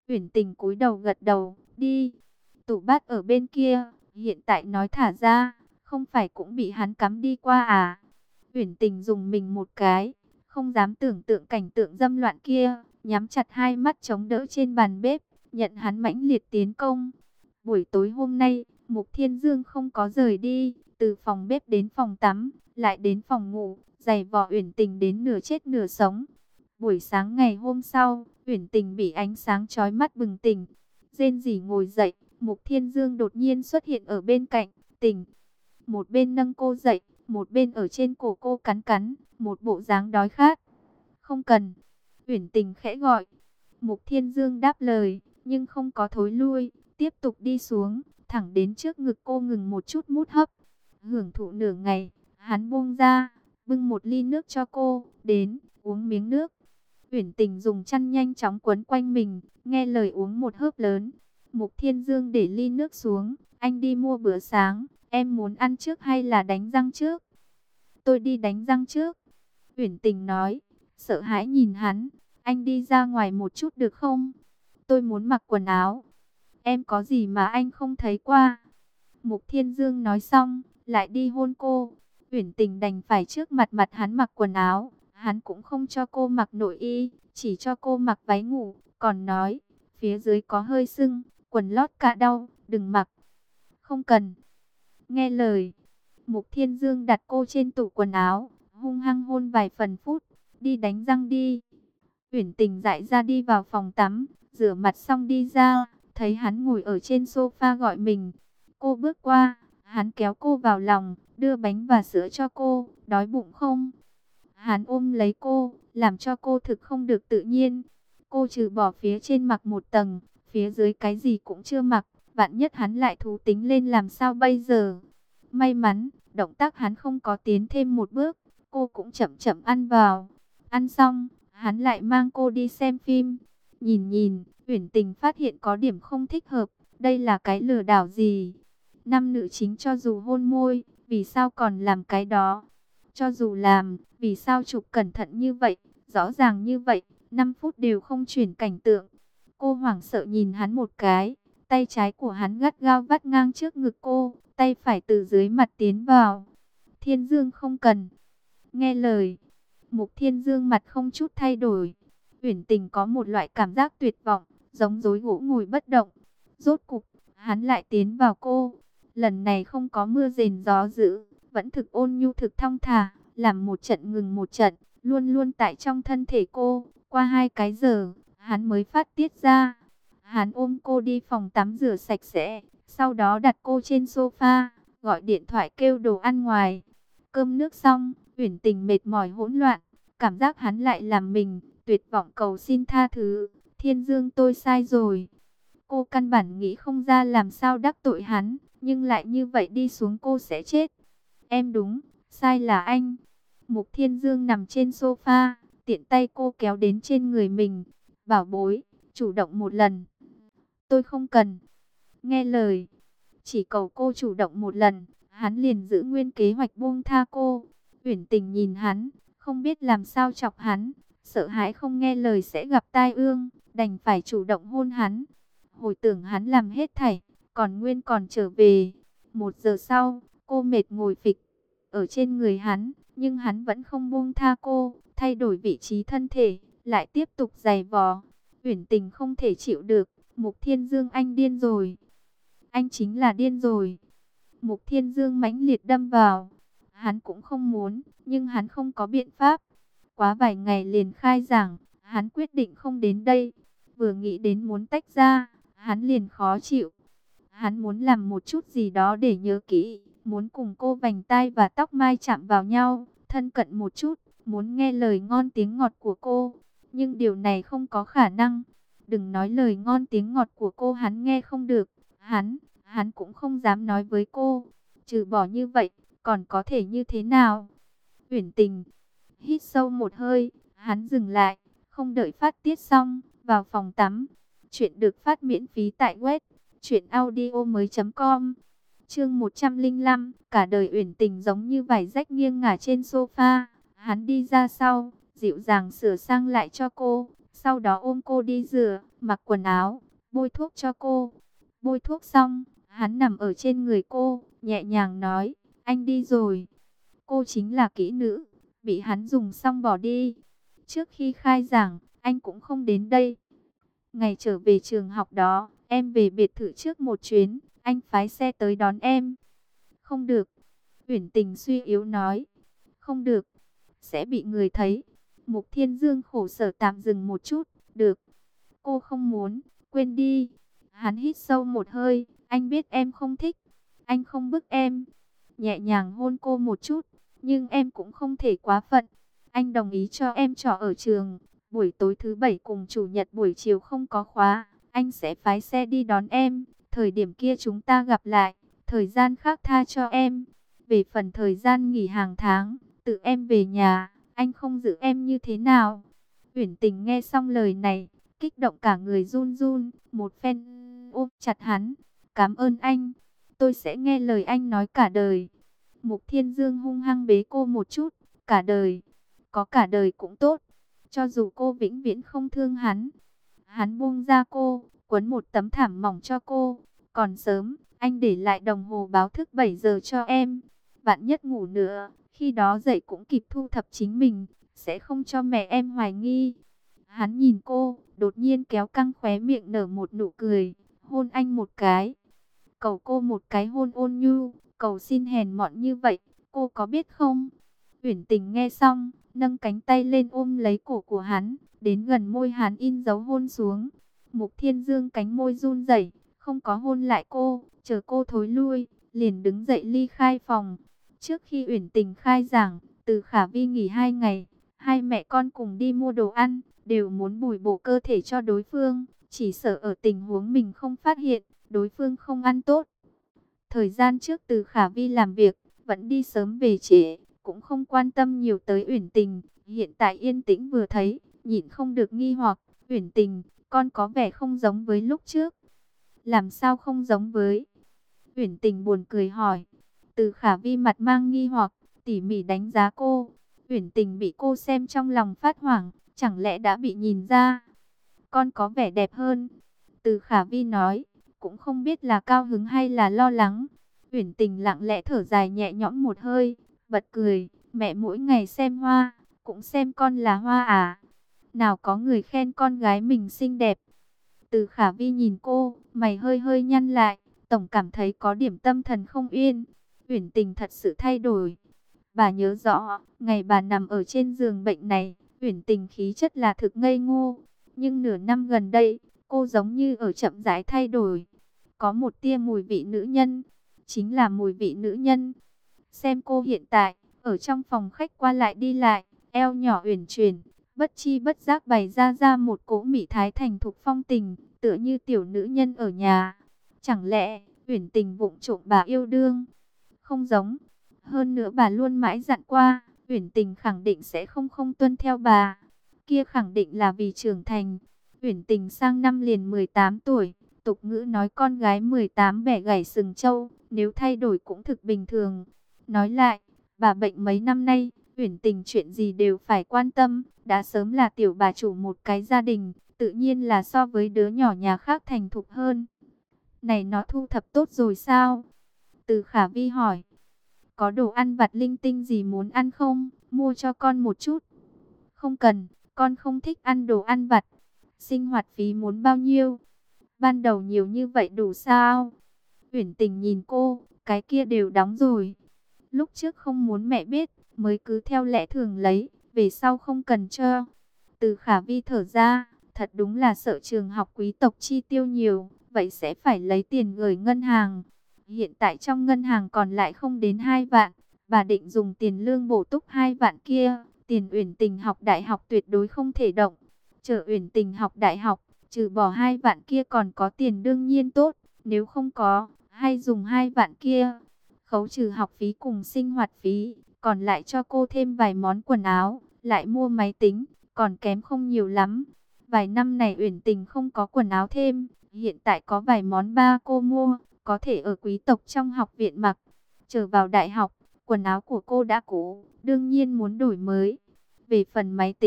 Uyển Tình cúi đầu gật đầu, đi. Tủ bát ở bên kia, hiện tại nói thả ra, không phải cũng bị hắn cắm đi qua à? Uyển Tình dùng mình một cái, không dám tưởng tượng cảnh tượng dâm loạn kia, nhắm chặt hai mắt chống đỡ trên bàn bếp, nhận hắn mãnh liệt tiến công. Buổi tối hôm nay, Mục Thiên Dương không có rời đi, từ phòng bếp đến phòng tắm, lại đến phòng ngủ, giày vò Uyển Tình đến nửa chết nửa sống. Buổi sáng ngày hôm sau, Uyển Tình bị ánh sáng chói mắt bừng tỉnh, rên rỉ ngồi dậy. Mục Thiên Dương đột nhiên xuất hiện ở bên cạnh, tỉnh, một bên nâng cô dậy, một bên ở trên cổ cô cắn cắn, một bộ dáng đói khát. Không cần, Uyển Tình khẽ gọi. Mục Thiên Dương đáp lời, nhưng không có thối lui, tiếp tục đi xuống, thẳng đến trước ngực cô ngừng một chút mút hấp. Hưởng thụ nửa ngày, hắn buông ra, bưng một ly nước cho cô, đến, uống miếng nước. Uyển Tình dùng chăn nhanh chóng quấn quanh mình, nghe lời uống một hớp lớn. Mục Thiên Dương để ly nước xuống, anh đi mua bữa sáng, em muốn ăn trước hay là đánh răng trước? Tôi đi đánh răng trước. Uyển Tình nói, sợ hãi nhìn hắn, anh đi ra ngoài một chút được không? Tôi muốn mặc quần áo. Em có gì mà anh không thấy qua? Mục Thiên Dương nói xong, lại đi hôn cô. Uyển Tình đành phải trước mặt mặt hắn mặc quần áo. Hắn cũng không cho cô mặc nội y, chỉ cho cô mặc váy ngủ, còn nói, phía dưới có hơi sưng, quần lót cạ đau, đừng mặc. Không cần. Nghe lời. Mục Thiên Dương đặt cô trên tủ quần áo, hung hăng hôn vài phần phút, đi đánh răng đi. Uyển Tình dại ra đi vào phòng tắm, rửa mặt xong đi ra, thấy hắn ngồi ở trên sofa gọi mình. Cô bước qua, hắn kéo cô vào lòng, đưa bánh và sữa cho cô, đói bụng không? Hắn ôm lấy cô, làm cho cô thực không được tự nhiên. Cô trừ bỏ phía trên mặc một tầng, phía dưới cái gì cũng chưa mặc, vạn nhất hắn lại thú tính lên làm sao bây giờ? May mắn, động tác hắn không có tiến thêm một bước, cô cũng chậm chậm ăn vào. Ăn xong, hắn lại mang cô đi xem phim. Nhìn nhìn, Uyển Tình phát hiện có điểm không thích hợp, đây là cái lừa đảo gì? Nam nữ chính cho dù hôn môi, vì sao còn làm cái đó? Cho dù làm, vì sao chụp cẩn thận như vậy, rõ ràng như vậy, 5 phút đều không chuyển cảnh tượng. Cô hoảng sợ nhìn hắn một cái, tay trái của hắn gắt gao vắt ngang trước ngực cô, tay phải từ dưới mặt tiến vào. Thiên Dương không cần. Nghe lời. Mục Thiên Dương mặt không chút thay đổi. Uyển Tình có một loại cảm giác tuyệt vọng, giống rối gỗ ngồi bất động. Rốt cục, hắn lại tiến vào cô. Lần này không có mưa rền gió dữ, vẫn thực ôn nhu thực thong thả, làm một trận ngừng một trận, luôn luôn tại trong thân thể cô. Qua 2 cái giờ, hắn mới phát tiết ra. Hắn ôm cô đi phòng tắm rửa sạch sẽ, sau đó đặt cô trên sofa, gọi điện thoại kêu đồ ăn ngoài. Cơm nước xong, Uyển Tình mệt mỏi hỗn loạn, cảm giác hắn lại làm mình, tuyệt vọng cầu xin tha thứ. Thiên Dương tôi sai rồi. Cô căn bản nghĩ không ra làm sao đắc tội hắn, nhưng lại như vậy đi xuống cô sẽ chết. Em đúng, sai là anh. Mục Thiên Dương nằm trên sofa, tiện tay cô kéo đến trên người mình. Bảo bối, chủ động một lần. Tôi không cần. Nghe lời. Chỉ cầu cô chủ động một lần, hắn liền giữ nguyên kế hoạch buông tha cô. Uyển Tình nhìn hắn, không biết làm sao chọc hắn, sợ hãi không nghe lời sẽ gặp tai ương, đành phải chủ động hôn hắn. Hồi tưởng hắn làm hết thảy, còn nguyên còn trở về. 1 giờ sau, cô mệt ngồi phịch ở trên người hắn, nhưng hắn vẫn không buông tha cô, thay đổi vị trí thân thể, lại tiếp tục giày vò. Uyển Tình không thể chịu được, Mục Thiên Dương anh điên rồi. Anh chính là điên rồi. Mục Thiên Dương mãnh liệt đâm vào. Hắn cũng không muốn, nhưng hắn không có biện pháp. Quá vài ngày liền khai giảng, hắn quyết định không đến đây. Vừa nghĩ đến muốn tách ra, hắn liền khó chịu. Hắn muốn làm một chút gì đó để nhớ kỹ, muốn cùng cô vành tai và tóc mai chạm vào nhau, thân cận một chút, muốn nghe lời ngon tiếng ngọt của cô. Nhưng điều này không có khả năng. Đừng nói lời ngon tiếng ngọt của cô hắn nghe không được. Hắn cũng không dám nói với cô. Trừ bỏ như vậy, còn có thể như thế nào? Uyển Tình hít sâu một hơi, hắn dừng lại, không đợi phát tiết xong, vào phòng tắm. Chuyện được phát miễn phí tại web truyệnaudiomoi.com. Chương 105, cả đời Uyển Tình giống như vải rách nghiêng ngả trên sofa. Hắn đi ra sau, dịu dàng sửa sang lại cho cô, Sau đó ôm cô đi rửa, mặc quần áo, bôi thuốc cho cô. Bôi thuốc xong, hắn nằm ở trên người cô, nhẹ nhàng nói, anh đi rồi. Cô chính là kỹ nữ, bị hắn dùng xong bỏ đi. Trước khi khai giảng, anh cũng không đến đây. Ngày trở về trường học đó, em về biệt thự trước một chuyến, anh phái xe tới đón em. Không được, Uyển Tình suy yếu nói. Không được, sẽ bị người thấy. Mục Thiên Dương khổ sở tạm dừng một chút. Được, cô không muốn, quên đi. Hắn hít sâu một hơi, anh biết em không thích, anh không bức em. Nhẹ nhàng hôn cô một chút, nhưng em cũng không thể quá phận. Anh đồng ý cho em trọ ở trường. Buổi tối thứ bảy cùng chủ nhật buổi chiều không có khóa, anh sẽ phái xe đi đón em. Thời điểm kia chúng ta gặp lại, thời gian khác tha cho em. Về phần thời gian nghỉ hàng tháng, tự em về nhà, anh không giữ em như thế nào. Uyển Tình nghe xong lời này, kích động cả người run run, một phen ôm chặt hắn. Cảm ơn anh, tôi sẽ nghe lời anh nói cả đời. Mục Thiên Dương hung hăng bế cô một chút, cả đời, có cả đời cũng tốt, cho dù cô vĩnh viễn không thương hắn. Hắn buông ra cô, quấn một tấm thảm mỏng cho cô. Còn sớm, anh để lại đồng hồ báo thức 7 giờ cho em. Vạn nhất ngủ nữa, khi đó dậy cũng kịp thu thập chính mình, sẽ không cho mẹ em hoài nghi. Hắn nhìn cô, đột nhiên kéo căng khóe miệng nở một nụ cười, hôn anh một cái. Cầu cô một cái hôn ôn nhu, cầu xin hèn mọn như vậy, cô có biết không? Uyển Tình nghe xong, nâng cánh tay lên ôm lấy cổ của hắn, đến gần môi hắn in dấu hôn xuống. Mục Thiên Dương cánh môi run rẩy, không có hôn lại cô, chờ cô thối lui, liền đứng dậy ly khai phòng. Trước khi Uyển Tình khai giảng, Từ Khả Vi nghỉ 2 ngày, hai mẹ con cùng đi mua đồ ăn, đều muốn bồi bổ cơ thể cho đối phương, chỉ sợ ở tình huống mình không phát hiện, đối phương không ăn tốt. Thời gian trước Từ Khả Vi làm việc, vẫn đi sớm về trễ, cũng không quan tâm nhiều tới Uyển Tình. Hiện tại yên tĩnh vừa thấy, nhịn không được nghi hoặc, Uyển Tình, con có vẻ không giống với lúc trước. Làm sao không giống với? Uyển Tình buồn cười hỏi. Từ Khả Vi mặt mang nghi hoặc, tỉ mỉ đánh giá cô. Uyển Tình bị cô xem trong lòng phát hoảng, chẳng lẽ đã bị nhìn ra? Con có vẻ đẹp hơn. Từ Khả Vi nói, cũng không biết là cao hứng hay là lo lắng. Uyển Tình lặng lẽ thở dài nhẹ nhõm một hơi, bật cười, mẹ mỗi ngày xem hoa, cũng xem con là hoa à? Nào có người khen con gái mình xinh đẹp. Từ Khả Vi nhìn cô, mày hơi hơi nhăn lại, tổng cảm thấy có điểm tâm thần không yên. Uyển Tình thật sự thay đổi. Bà nhớ rõ, ngày bà nằm ở trên giường bệnh này, Uyển Tình khí chất là thực ngây ngô. Nhưng nửa năm gần đây, cô giống như ở chậm rãi thay đổi. Có một tia mùi vị nữ nhân, chính là mùi vị nữ nhân. Xem cô hiện tại, ở trong phòng khách qua lại đi lại, eo nhỏ uyển chuyển, bất chi bất giác bày ra một cỗ mỹ thái thành thục phong tình, tựa như tiểu nữ nhân ở nhà. Chẳng lẽ, Uyển Tình vụng trộm bà yêu đương? Không giống. Hơn nữa bà luôn mãi dặn qua, Uyển Tình khẳng định sẽ không tuân theo bà. Kia khẳng định là vì trưởng thành. Uyển Tình sang năm liền 18 tuổi, tục ngữ nói con gái 18 bẻ gãy sừng trâu, nếu thay đổi cũng thực bình thường. Nói lại, bà bệnh mấy năm nay, Uyển Tình chuyện gì đều phải quan tâm, đã sớm là tiểu bà chủ một cái gia đình, tự nhiên là so với đứa nhỏ nhà khác thành thục hơn. Này nó thu thập tốt rồi sao? Từ Khả Vi hỏi. Có đồ ăn vặt linh tinh gì muốn ăn không? Mua cho con một chút. Không cần, con không thích ăn đồ ăn vặt. Sinh hoạt phí muốn bao nhiêu? Ban đầu nhiều như vậy đủ sao? Uyển Tình nhìn cô, cái kia đều đóng rồi. Lúc trước không muốn mẹ biết, mới cứ theo lẽ thường lấy, về sau không cần cho. Từ Khả Vi thở ra, thật đúng là sợ trường học quý tộc chi tiêu nhiều, vậy sẽ phải lấy tiền gửi ngân hàng. Hiện tại trong ngân hàng còn lại không đến 2 vạn, bà định dùng tiền lương bổ túc 2 vạn kia, tiền Uyển Tình học đại học tuyệt đối không thể động. Chờ Uyển Tình học đại học, trừ bỏ 2 vạn kia còn có tiền đương nhiên tốt, nếu không có, hay dùng 2 vạn kia, khấu trừ học phí cùng sinh hoạt phí, còn lại cho cô thêm vài món quần áo, lại mua máy tính, còn kém không nhiều lắm. Vài năm này Uyển Tình không có quần áo thêm, hiện tại có vài món ba cô mua, có thể ở quý tộc trong học viện mặc. Chờ vào đại học, quần áo của cô đã cũ, đương nhiên muốn đổi mới. Về phần máy tính,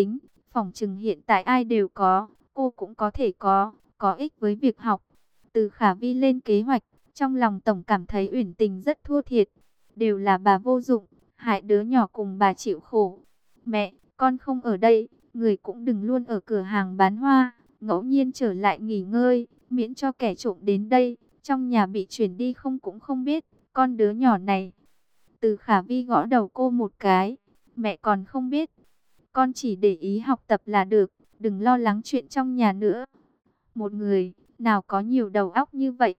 Phỏng chừng hiện tại ai đều có, cô cũng có thể có ích với việc học. Từ Khả Vi lên kế hoạch, trong lòng tổng cảm thấy Uyển Tình rất thua thiệt. Đều là bà vô dụng, hại đứa nhỏ cùng bà chịu khổ. Mẹ, con không ở đây, người cũng đừng luôn ở cửa hàng bán hoa, ngẫu nhiên trở lại nghỉ ngơi, miễn cho kẻ trộm đến đây, trong nhà bị chuyển đi không cũng không biết, con đứa nhỏ này. Từ Khả Vi gõ đầu cô một cái, mẹ còn không biết, con chỉ để ý học tập là được, đừng lo lắng chuyện trong nhà nữa. Một người, nào có nhiều đầu óc như vậy.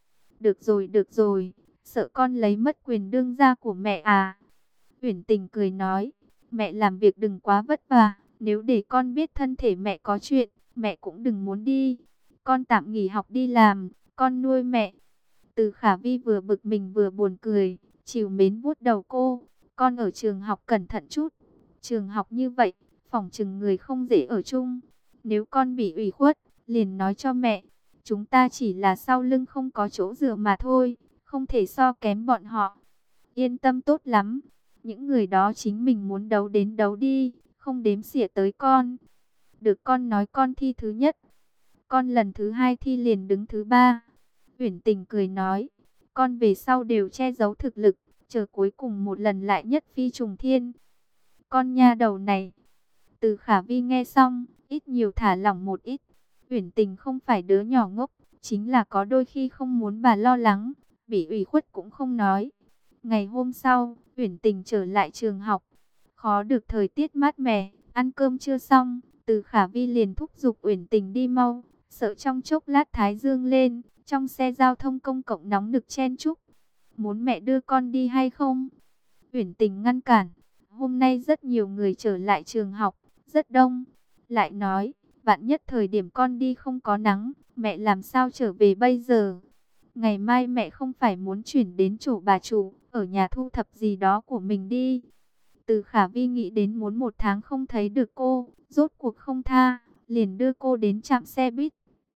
Được rồi, sợ con lấy mất quyền đương gia của mẹ à. Uyển Tình cười nói, mẹ làm việc đừng quá vất vả, nếu để con biết thân thể mẹ có chuyện, mẹ cũng đừng muốn đi. Con tạm nghỉ học đi làm, con nuôi mẹ. Từ Khả Vi vừa bực mình vừa buồn cười, trìu mến vuốt đầu cô, con ở trường học cẩn thận chút. Trường học như vậy, phỏng chừng người không dễ ở chung. Nếu con bị ủy khuất, liền nói cho mẹ. Chúng ta chỉ là sau lưng không có chỗ dựa mà thôi, không thể so kém bọn họ. Yên tâm tốt lắm, những người đó chính mình muốn đấu đến đấu đi, không đếm xỉa tới con. Được con nói con thi thứ nhất, con lần thứ hai thi liền đứng thứ ba. Uyển Tình cười nói, con về sau đều che giấu thực lực, chờ cuối cùng một lần lại nhất phi trùng thiên. Con nha đầu này. Từ Khả Vi nghe xong, ít nhiều thả lỏng một ít. Uyển Tình không phải đứa nhỏ ngốc, chính là có đôi khi không muốn bà lo lắng, bị ủy khuất cũng không nói. Ngày hôm sau, Uyển Tình trở lại trường học. Khó được thời tiết mát mẻ, ăn cơm chưa xong, Từ Khả Vi liền thúc giục Uyển Tình đi mau, sợ trong chốc lát thái dương lên, trong xe giao thông công cộng nóng nực chen chúc. Muốn mẹ đưa con đi hay không? Uyển Tình ngăn cản. Hôm nay rất nhiều người trở lại trường học, rất đông. Lại nói, vạn nhất thời điểm con đi không có nắng, mẹ làm sao trở về bây giờ? Ngày mai mẹ không phải muốn chuyển đến chỗ bà chủ, ở nhà thu thập gì đó của mình đi. Từ Khả Vi nghĩ đến muốn một tháng không thấy được cô, rốt cuộc không tha, liền đưa cô đến trạm xe buýt.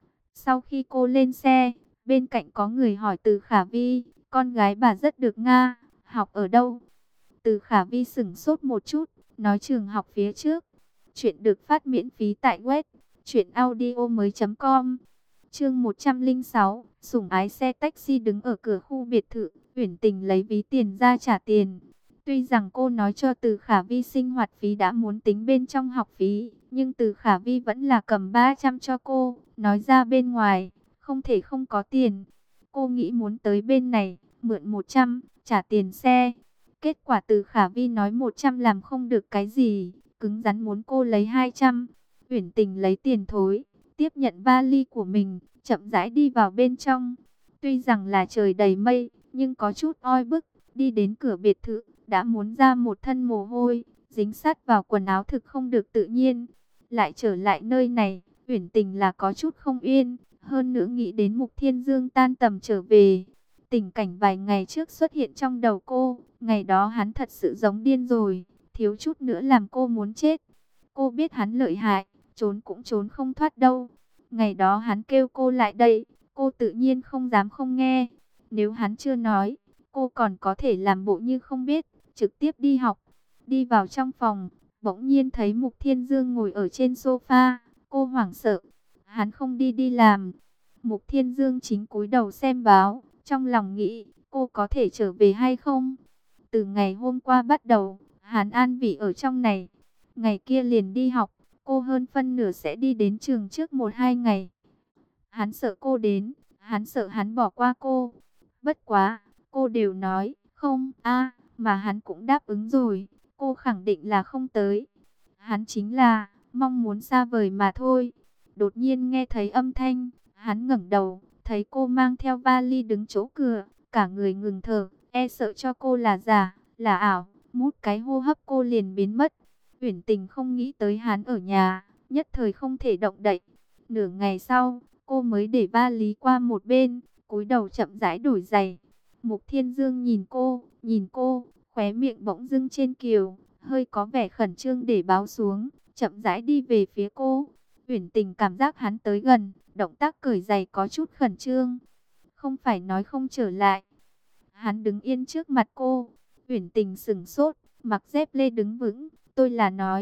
Sau khi cô lên xe, bên cạnh có người hỏi Từ Khả Vi, con gái bà rất được Nga, học ở đâu? Từ Khả Vi sửng sốt một chút, nói trường học phía trước. Chuyện được phát miễn phí tại web truyệnaudiomoi.com. Chương 106, sủng ái xe taxi đứng ở cửa khu biệt thự, Uyển Tình lấy ví tiền ra trả tiền. Tuy rằng cô nói cho Từ Khả Vi sinh hoạt phí đã muốn tính bên trong học phí, nhưng Từ Khả Vi vẫn là cầm 300 cho cô, nói ra bên ngoài, không thể không có tiền. Cô nghĩ muốn tới bên này, mượn 100, trả tiền xe. Kết quả Từ Khả Vi nói 100 làm không được cái gì, cứng rắn muốn cô lấy 200. Uyển Tình lấy tiền thối, tiếp nhận vali của mình, chậm rãi đi vào bên trong. Tuy rằng là trời đầy mây, nhưng có chút oi bức, đi đến cửa biệt thự, đã muốn ra một thân mồ hôi, dính sát vào quần áo thực không được tự nhiên. Lại trở lại nơi này, Uyển Tình là có chút không yên, hơn nữa nghĩ đến Mục Thiên Dương tan tầm trở về. Tình cảnh vài ngày trước xuất hiện trong đầu cô, ngày đó hắn thật sự giống điên rồi, thiếu chút nữa làm cô muốn chết. Cô biết hắn lợi hại, trốn cũng trốn không thoát đâu. Ngày đó hắn kêu cô lại đây, cô tự nhiên không dám không nghe. Nếu hắn chưa nói, cô còn có thể làm bộ như không biết, trực tiếp đi học. Đi vào trong phòng, bỗng nhiên thấy Mục Thiên Dương ngồi ở trên sofa, cô hoảng sợ. Hắn không đi đi làm. Mục Thiên Dương chính cúi đầu xem báo, trong lòng nghĩ, cô có thể trở về hay không? Từ ngày hôm qua bắt đầu, hắn an vị ở trong này. Ngày kia liền đi học, cô hơn phân nửa sẽ đi đến trường trước 1-2 ngày. Hắn sợ cô đến, hắn sợ hắn bỏ qua cô. Bất quá, cô đều nói, không, mà hắn cũng đáp ứng rồi, cô khẳng định là không tới. Hắn chính là, mong muốn xa vời mà thôi. Đột nhiên nghe thấy âm thanh, hắn ngẩng đầu, thấy cô mang theo vali đứng chỗ cửa, cả người ngừng thở, e sợ cho cô là giả, là ảo, mút cái hô hấp cô liền biến mất. Uyển Tình không nghĩ tới hắn ở nhà, nhất thời không thể động đậy. Nửa ngày sau, cô mới để vali qua một bên, cúi đầu chậm rãi đổi giày. Mục Thiên Dương nhìn cô, khóe miệng bỗng dưng trên kiều, hơi có vẻ khẩn trương để báo xuống, chậm rãi đi về phía cô. Uyển Tình cảm giác hắn tới gần, động tác cởi giày có chút khẩn trương. Không phải nói không trở lại. Hắn đứng yên trước mặt cô. Uyển Tình sững sốt, mặc dép lê đứng vững. Tôi là nói,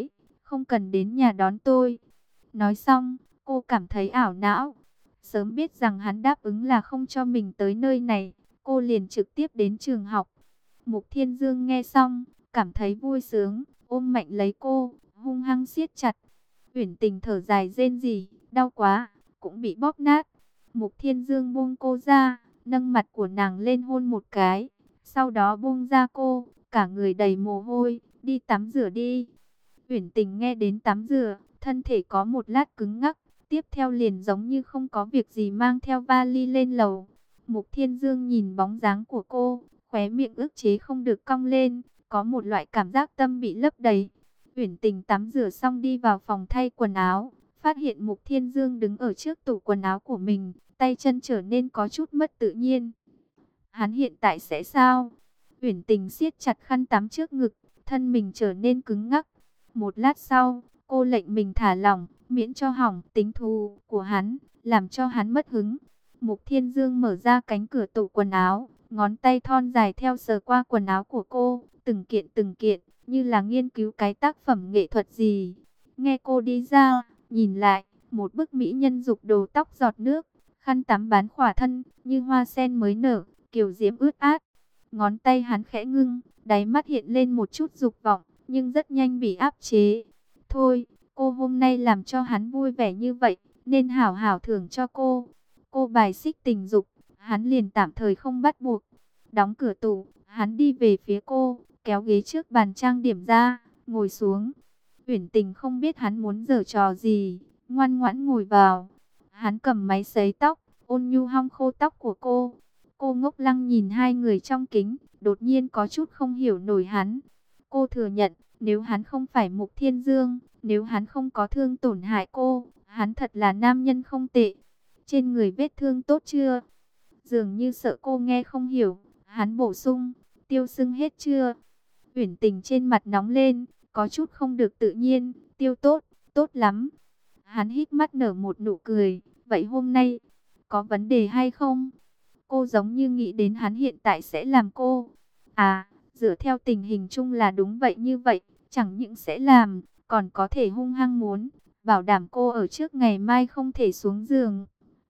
không cần đến nhà đón tôi. Nói xong, cô cảm thấy ảo não. Sớm biết rằng hắn đáp ứng là không cho mình tới nơi này, cô liền trực tiếp đến trường học. Mục Thiên Dương nghe xong, cảm thấy vui sướng, ôm mạnh lấy cô, hung hăng siết chặt. Uyển Tình thở dài rên rỉ, đau quá, cũng bị bóp nát. Mục Thiên Dương buông cô ra, nâng mặt của nàng lên hôn một cái, sau đó buông ra cô, cả người đầy mồ hôi, đi tắm rửa đi. Uyển Tình nghe đến tắm rửa, thân thể có một lát cứng ngắc, tiếp theo liền giống như không có việc gì mang theo vali lên lầu. Mục Thiên Dương nhìn bóng dáng của cô, khóe miệng ức chế không được cong lên, có một loại cảm giác tâm bị lấp đầy. Uyển Tình tắm rửa xong đi vào phòng thay quần áo, phát hiện Mục Thiên Dương đứng ở trước tủ quần áo của mình, tay chân trở nên có chút mất tự nhiên. Hắn hiện tại sẽ sao? Uyển Tình siết chặt khăn tắm trước ngực, thân mình trở nên cứng ngắc. Một lát sau, cô lệnh mình thả lỏng, miễn cho hỏng tính thù của hắn, làm cho hắn mất hứng. Mục Thiên Dương mở ra cánh cửa tủ quần áo, ngón tay thon dài theo sờ qua quần áo của cô, từng kiện, như là nghiên cứu cái tác phẩm nghệ thuật gì. Nghe cô đi ra, nhìn lại, một bức mỹ nhân dục đồ tóc giọt nước, khăn tắm bán khỏa thân, như hoa sen mới nở, kiều diễm ướt át. Ngón tay hắn khẽ ngưng, đáy mắt hiện lên một chút dục vọng, nhưng rất nhanh bị áp chế. Thôi, cô hôm nay làm cho hắn vui vẻ như vậy, nên hảo hảo thưởng cho cô. Cô bài xích tình dục, hắn liền tạm thời không bắt buộc. Đóng cửa tủ, hắn đi về phía cô, kéo ghế trước bàn trang điểm ra, ngồi xuống. Uyển Tình không biết hắn muốn giở trò gì, ngoan ngoãn ngồi vào. Hắn cầm máy sấy tóc, ôn nhu hong khô tóc của cô. Cô ngốc lăng nhìn hai người trong kính, đột nhiên có chút không hiểu nổi hắn. Cô thừa nhận, nếu hắn không phải Mục Thiên Dương, nếu hắn không có thương tổn hại cô, hắn thật là nam nhân không tệ. Trên người vết thương tốt chưa? Dường như sợ cô nghe không hiểu, hắn bổ sung, tiêu sưng hết chưa? Uyển Tình trên mặt nóng lên, có chút không được tự nhiên, tiêu tốt, tốt lắm. Hắn hít mắt nở một nụ cười, vậy hôm nay, có vấn đề hay không? Cô giống như nghĩ đến hắn hiện tại sẽ làm cô. À, dựa theo tình hình chung là đúng vậy như vậy, chẳng những sẽ làm, còn có thể hung hăng muốn, bảo đảm cô ở trước ngày mai không thể xuống giường.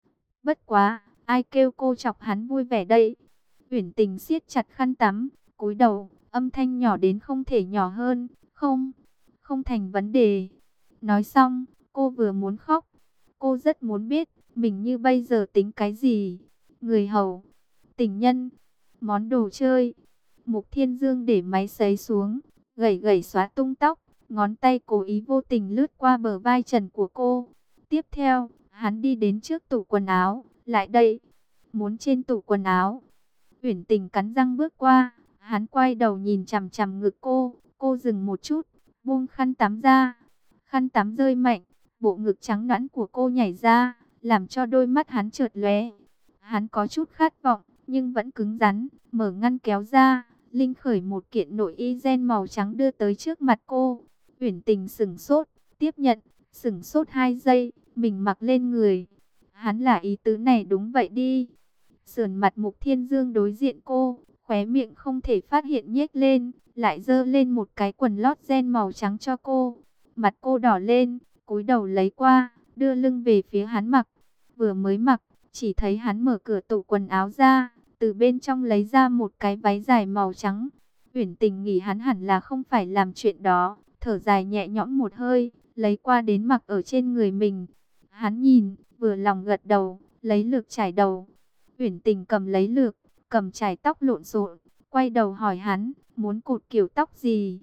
Bất quá, ai kêu cô chọc hắn vui vẻ đây? Uyển Tình siết chặt khăn tắm, cúi đầu, âm thanh nhỏ đến không thể nhỏ hơn, không, không thành vấn đề. Nói xong, cô vừa muốn khóc, cô rất muốn biết, mình như bây giờ tính cái gì? Người hầu, tình nhân, món đồ chơi. Mục Thiên Dương để máy sấy xuống, gẩy gẩy xóa tung tóc, ngón tay cố ý vô tình lướt qua bờ vai trần của cô. Tiếp theo, hắn đi đến trước tủ quần áo, lại đây, muốn trên tủ quần áo. Uyển Tình cắn răng bước qua, hắn quay đầu nhìn chằm chằm ngực cô dừng một chút, buông khăn tắm ra. Khăn tắm rơi mạnh, bộ ngực trắng nõn của cô nhảy ra, làm cho đôi mắt hắn chợt lóe. Hắn có chút khát vọng, nhưng vẫn cứng rắn, mở ngăn kéo ra, linh khởi một kiện nội y ren màu trắng đưa tới trước mặt cô. Uyển Tình sững sốt, tiếp nhận, sững sốt 2 giây, mình mặc lên người. Hắn là ý tứ này đúng vậy đi. Sườn mặt Mục Thiên Dương đối diện cô, khóe miệng không thể phát hiện nhếch lên, lại giơ lên một cái quần lót ren màu trắng cho cô. Mặt cô đỏ lên, cúi đầu lấy qua, đưa lưng về phía hắn mặc. Vừa mới mặc, chỉ thấy hắn mở cửa tủ quần áo ra, từ bên trong lấy ra một cái váy dài màu trắng. Uyển Tình nghĩ hắn hẳn là không phải làm chuyện đó, thở dài nhẹ nhõm một hơi, lấy qua đến mặc ở trên người mình. Hắn nhìn, vừa lòng gật đầu, lấy lược chải đầu. Uyển Tình cầm lấy lược, cầm chải tóc lộn xộn, quay đầu hỏi hắn, muốn cột kiểu tóc gì?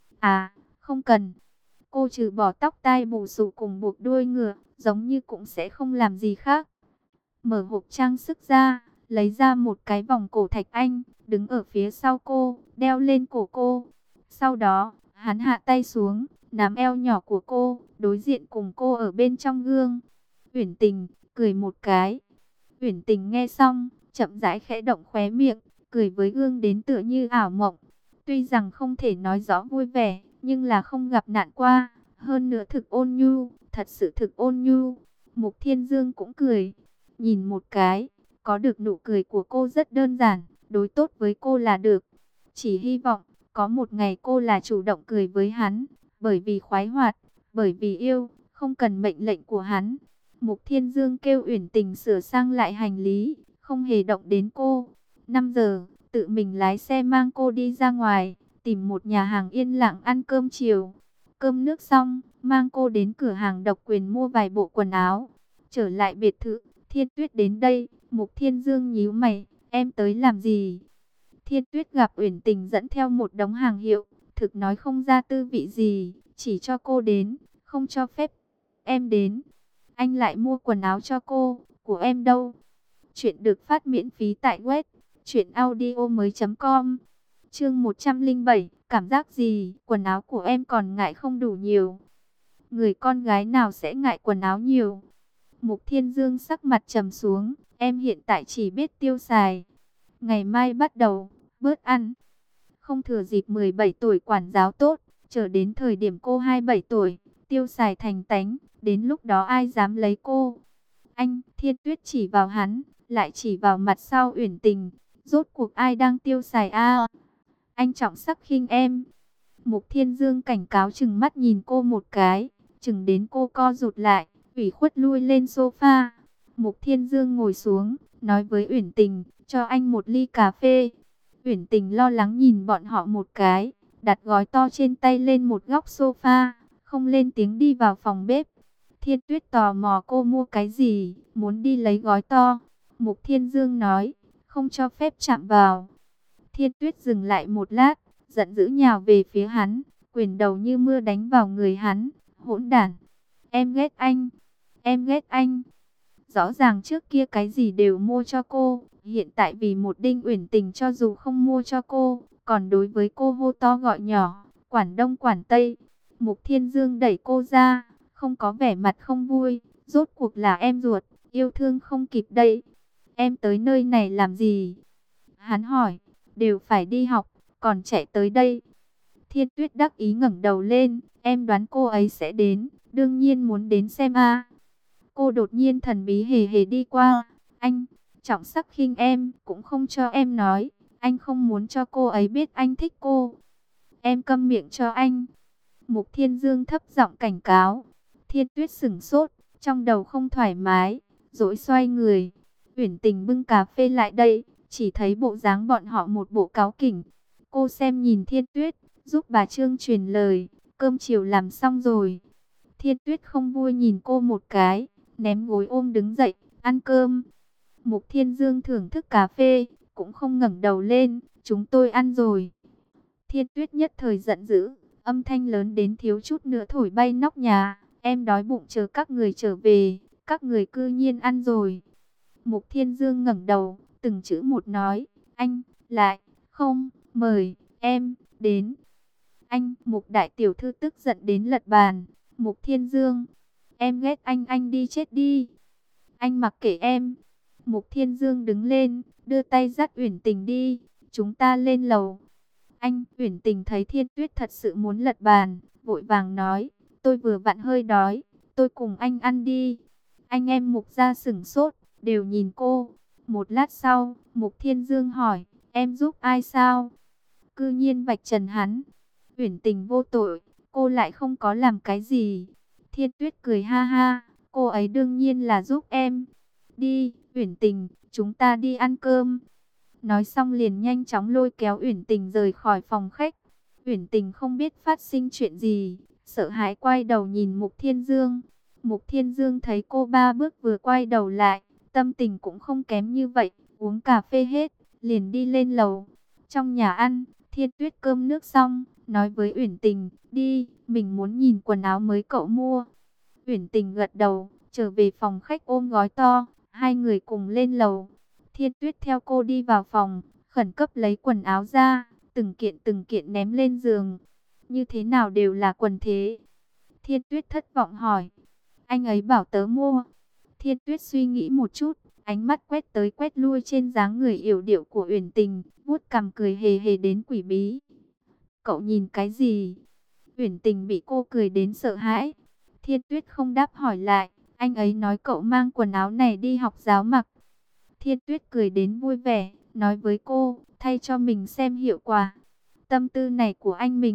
À, không cần. Cô trừ bỏ tóc tai bù xù cùng buộc đuôi ngựa, giống như cũng sẽ không làm gì khác. Mở hộp trang sức ra, lấy ra một cái vòng cổ thạch anh, đứng ở phía sau cô, đeo lên cổ cô. Sau đó, hắn hạ tay xuống, nắm eo nhỏ của cô, đối diện cùng cô ở bên trong gương. Uyển Tình cười một cái. Uyển Tình nghe xong, chậm rãi khẽ động khóe miệng, cười với gương đến tựa như ảo mộng. Tuy rằng không thể nói rõ vui vẻ, nhưng là không gặp nạn qua, hơn nữa thực ôn nhu, thật sự thực ôn nhu. Mục Thiên Dương cũng cười, nhìn một cái, có được nụ cười của cô rất đơn giản, đối tốt với cô là được. Chỉ hy vọng, có một ngày cô là chủ động cười với hắn, bởi vì khoái hoạt, bởi vì yêu, không cần mệnh lệnh của hắn. Mục Thiên Dương kêu Uyển Tình sửa sang lại hành lý, không hề động đến cô. 5 giờ, tự mình lái xe mang cô đi ra ngoài, tìm một nhà hàng yên lặng ăn cơm chiều. Cơm nước xong, mang cô đến cửa hàng độc quyền mua vài bộ quần áo. Trở lại biệt thự, Thiên Tuyết đến đây, Mục Thiên Dương nhíu mày, em tới làm gì? Thiên Tuyết gặp Uyển Tình dẫn theo một đống hàng hiệu, thực nói không ra tư vị gì, chỉ cho cô đến, không cho phép em đến. Anh lại mua quần áo cho cô, của em đâu? Chuyện được phát miễn phí tại web truyệnaudiomoi.com. Chương 107, cảm giác gì? Quần áo của em còn ngại không đủ nhiều. Người con gái nào sẽ ngại quần áo nhiều? Mục Thiên Dương sắc mặt trầm xuống, em hiện tại chỉ biết tiêu xài. Ngày mai bắt đầu, bớt ăn. Không thừa dịp 17 tuổi quản giáo tốt, chờ đến thời điểm cô 27 tuổi, tiêu xài thành tánh, đến lúc đó ai dám lấy cô. Anh, Thiên Tuyết chỉ vào hắn, lại chỉ vào mặt sau Uyển Tình, rốt cuộc ai đang tiêu xài a? Anh trọng sắc khinh em. Mục Thiên Dương cảnh cáo chừng mắt nhìn cô một cái, chừng đến cô co rụt lại, ủy khuất lui lên sofa. Mục Thiên Dương ngồi xuống, nói với Uyển Tình, cho anh một ly cà phê. Uyển Tình lo lắng nhìn bọn họ một cái, đặt gói to trên tay lên một góc sofa, không lên tiếng đi vào phòng bếp. Thiên Tuyết tò mò cô mua cái gì, muốn đi lấy gói to. Mục Thiên Dương nói, không cho phép chạm vào. Thiên Tuyết dừng lại một lát, giận dữ nhào về phía hắn, quyền đầu như mưa đánh vào người hắn. Hỗn đản, em ghét anh, em ghét anh. Rõ ràng trước kia cái gì đều mua cho cô, hiện tại vì một Đinh Uyển Tình cho dù không mua cho cô, còn đối với cô hô to gọi nhỏ, quản đông quản tây. Mục Thiên Dương đẩy cô ra, không có vẻ mặt không vui, rốt cuộc là em ruột, yêu thương không kịp đây. Em tới nơi này làm gì? Hắn hỏi, đều phải đi học, còn chạy tới đây. Thiên Tuyết đắc ý ngẩng đầu lên, em đoán cô ấy sẽ đến, đương nhiên muốn đến xem a. Cô đột nhiên thần bí hề hề đi qua, anh, trọng sắc khinh em, cũng không cho em nói, anh không muốn cho cô ấy biết anh thích cô. Em câm miệng cho anh. Mục Thiên Dương thấp giọng cảnh cáo. Thiên Tuyết sững sốt, trong đầu không thoải mái, rỗi xoay người. Uyển Tình bưng cà phê lại đây, chỉ thấy bộ dáng bọn họ một bộ cáu kỉnh. Cô xem nhìn Thiên Tuyết, giúp bà Trương truyền lời, cơm chiều làm xong rồi. Thiên Tuyết không vui nhìn cô một cái, ném gối ôm đứng dậy, ăn cơm. Mục Thiên Dương thưởng thức cà phê, cũng không ngẩng đầu lên, chúng tôi ăn rồi. Thiên Tuyết nhất thời giận dữ, âm thanh lớn đến thiếu chút nữa thổi bay nóc nhà. Em đói bụng chờ các người trở về, các người cư nhiên ăn rồi. Mục Thiên Dương ngẩng đầu, từng chữ một nói, anh, lại, không, mời, em, đến. Anh, Mục đại tiểu thư tức giận đến lật bàn. Mục Thiên Dương, em ghét anh đi chết đi. Anh mặc kệ em. Mục Thiên Dương đứng lên, đưa tay dắt Uyển Tình đi, chúng ta lên lầu. Anh, Uyển Tình thấy Thiên Tuyết thật sự muốn lật bàn, vội vàng nói, tôi vừa vặn hơi đói, tôi cùng anh ăn đi. Anh em Mục ra sửng sốt, đều nhìn cô. Một lát sau, Mục Thiên Dương hỏi, em giúp ai sao? Cư nhiên vạch trần hắn. Uyển Tình vô tội, cô lại không có làm cái gì. Thiên Tuyết cười ha ha, cô ấy đương nhiên là giúp em. Đi, Uyển Tình, chúng ta đi ăn cơm. Nói xong liền nhanh chóng lôi kéo Uyển Tình rời khỏi phòng khách. Uyển Tình không biết phát sinh chuyện gì, sợ hãi quay đầu nhìn Mục Thiên Dương. Mục Thiên Dương thấy cô ba bước vừa quay đầu lại, tâm tình cũng không kém như vậy, uống cà phê hết, liền đi lên lầu. Trong nhà ăn, Thiên Tuyết cơm nước xong, nói với Uyển Tình, đi, mình muốn nhìn quần áo mới cậu mua. Uyển Tình gật đầu, trở về phòng khách ôm gói to, hai người cùng lên lầu. Thiên Tuyết theo cô đi vào phòng, khẩn cấp lấy quần áo ra, từng kiện ném lên giường. Như thế nào đều là quần thế? Thiên Tuyết thất vọng hỏi. Anh ấy bảo tớ mua. Thiên Tuyết suy nghĩ một chút, ánh mắt quét tới quét lui trên dáng người yểu điệu của Uyển Tình, vuốt cằm cười hề hề đến quỷ bí. Cậu nhìn cái gì? Uyển Tình bị cô cười đến sợ hãi. Thiên Tuyết không đáp hỏi lại, anh ấy nói cậu mang quần áo này đi học giáo mặc. Thiên Tuyết cười đến vui vẻ, nói với cô, thay cho mình xem hiệu quả. Tâm tư này của anh mình,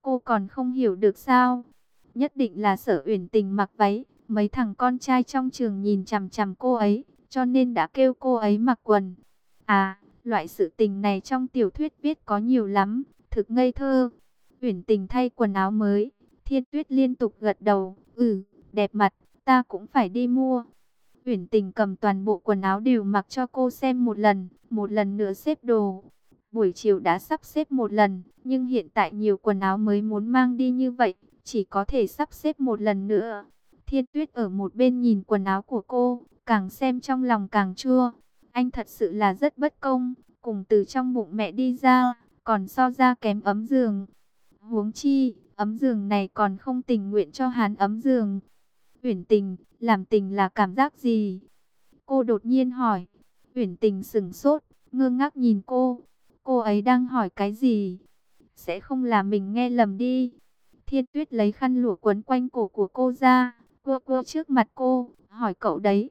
Cô còn không hiểu được sao? Nhất định là Sở Uyển Tình mặc váy, mấy thằng con trai trong trường nhìn chằm chằm cô ấy, cho nên đã kêu cô ấy mặc quần. À, loại sự tình này trong tiểu thuyết viết có nhiều lắm, thực ngây thơ. Uyển Tình thay quần áo mới, Thiên Tuyết liên tục gật đầu, đẹp mặt, ta cũng phải đi mua. Uyển Tình cầm toàn bộ quần áo đều mặc cho cô xem một lần nữa xếp đồ. Buổi chiều đã sắp xếp một lần, nhưng hiện tại nhiều quần áo mới muốn mang đi như vậy, chỉ có thể sắp xếp một lần nữa. Thiên Tuyết ở một bên nhìn quần áo của cô, càng xem trong lòng càng chua. Anh thật sự là rất bất công, cùng từ trong bụng mẹ đi ra, còn so ra kém ấm giường. Huống chi, ấm giường này còn không tình nguyện cho hắn ấm giường. Uyển Tình, làm tình là cảm giác gì? Cô đột nhiên hỏi. Uyển Tình sững sốt, ngơ ngác nhìn cô. Cô ấy đang hỏi cái gì? Sẽ không là mình nghe lầm đi. Thiên Tuyết lấy khăn lụa quấn quanh cổ của cô ra, cua cua trước mặt cô, hỏi cậu đấy.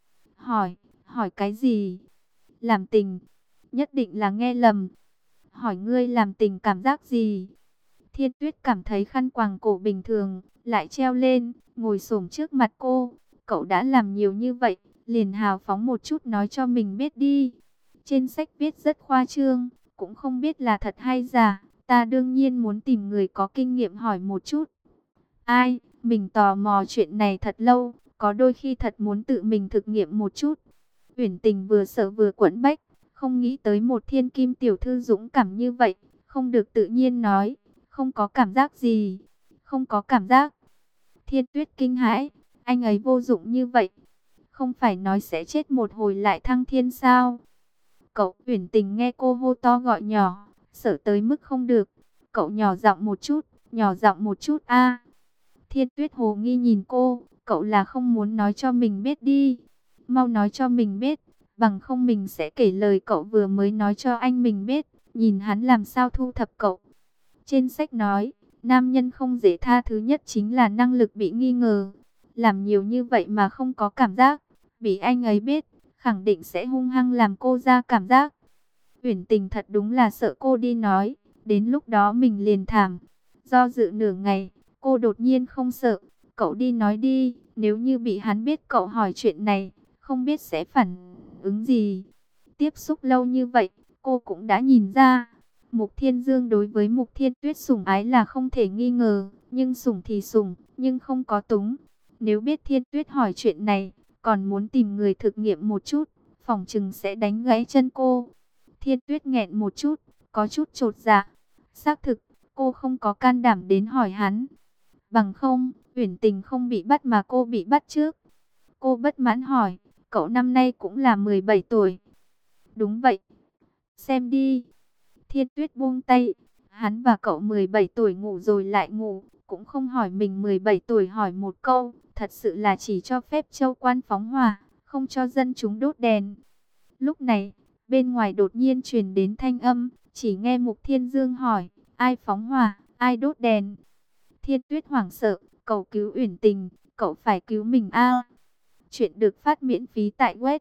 Hỏi cái gì? Làm tình, nhất định là nghe lầm. Hỏi ngươi làm tình cảm giác gì? Thiên Tuyết cảm thấy khăn quàng cổ bình thường, lại treo lên, ngồi xổm trước mặt cô. Cậu đã làm nhiều như vậy, liền hào phóng một chút nói cho mình biết đi. Trên sách viết rất khoa trương, cũng không biết là thật hay giả. Ta đương nhiên muốn tìm người có kinh nghiệm hỏi một chút. Ai, mình tò mò chuyện này thật lâu, có đôi khi thật muốn tự mình thực nghiệm một chút. Uyển Tình vừa sợ vừa quẫn bách, không nghĩ tới một thiên kim tiểu thư dũng cảm như vậy, không được tự nhiên nói, không có cảm giác gì, không có cảm giác. Thiên Tuyết kinh hãi, anh ấy vô dụng như vậy, không phải nói sẽ chết một hồi lại thăng thiên sao? Cậu, Uyển Tình nghe cô hô to gọi nhỏ, sợ tới mức không được. Cậu nhỏ giọng một chút a. Thiên Tuyết hồ nghi nhìn cô, cậu là không muốn nói cho mình biết đi. Mau nói cho mình biết, bằng không mình sẽ kể lời cậu vừa mới nói cho anh mình biết, nhìn hắn làm sao thu thập cậu. Trên sách nói, nam nhân không dễ tha thứ nhất chính là năng lực bị nghi ngờ. Làm nhiều như vậy mà không có cảm giác, bị anh ấy biết, khẳng định sẽ hung hăng làm cô ra cảm giác. Uyển Tình thật đúng là sợ cô đi nói, đến lúc đó mình liền thảm. Do dự nửa ngày, cô đột nhiên không sợ, cậu đi nói đi, nếu như bị hắn biết cậu hỏi chuyện này, không biết sẽ phản ứng gì. Tiếp xúc lâu như vậy, cô cũng đã nhìn ra, Mục Thiên Dương đối với Mục Thiên Tuyết sủng ái là không thể nghi ngờ, nhưng sủng thì sủng, nhưng không có túng. Nếu biết Thiên Tuyết hỏi chuyện này, còn muốn tìm người thực nghiệm một chút, phỏng chừng sẽ đánh gãy chân cô. Thiên Tuyết nghẹn một chút, có chút chột dạ. Xác thực, cô không có can đảm đến hỏi hắn. Bằng không, Uyển Tình không bị bắt mà cô bị bắt trước. Cô bất mãn hỏi, cậu năm nay cũng là 17 tuổi. Đúng vậy. Xem đi. Thiên Tuyết buông tay. Hắn và cậu 17 tuổi ngủ rồi lại ngủ, cũng không hỏi mình 17 tuổi hỏi một câu. Thật sự là chỉ cho phép châu quan phóng hỏa, không cho dân chúng đốt đèn. Lúc này, bên ngoài đột nhiên truyền đến thanh âm, chỉ nghe Mục Thiên Dương hỏi, ai phóng hỏa, ai đốt đèn. Thiên Tuyết hoảng sợ, cầu cứu Uyển Tình, cậu phải cứu mình a. Chuyện được phát miễn phí tại web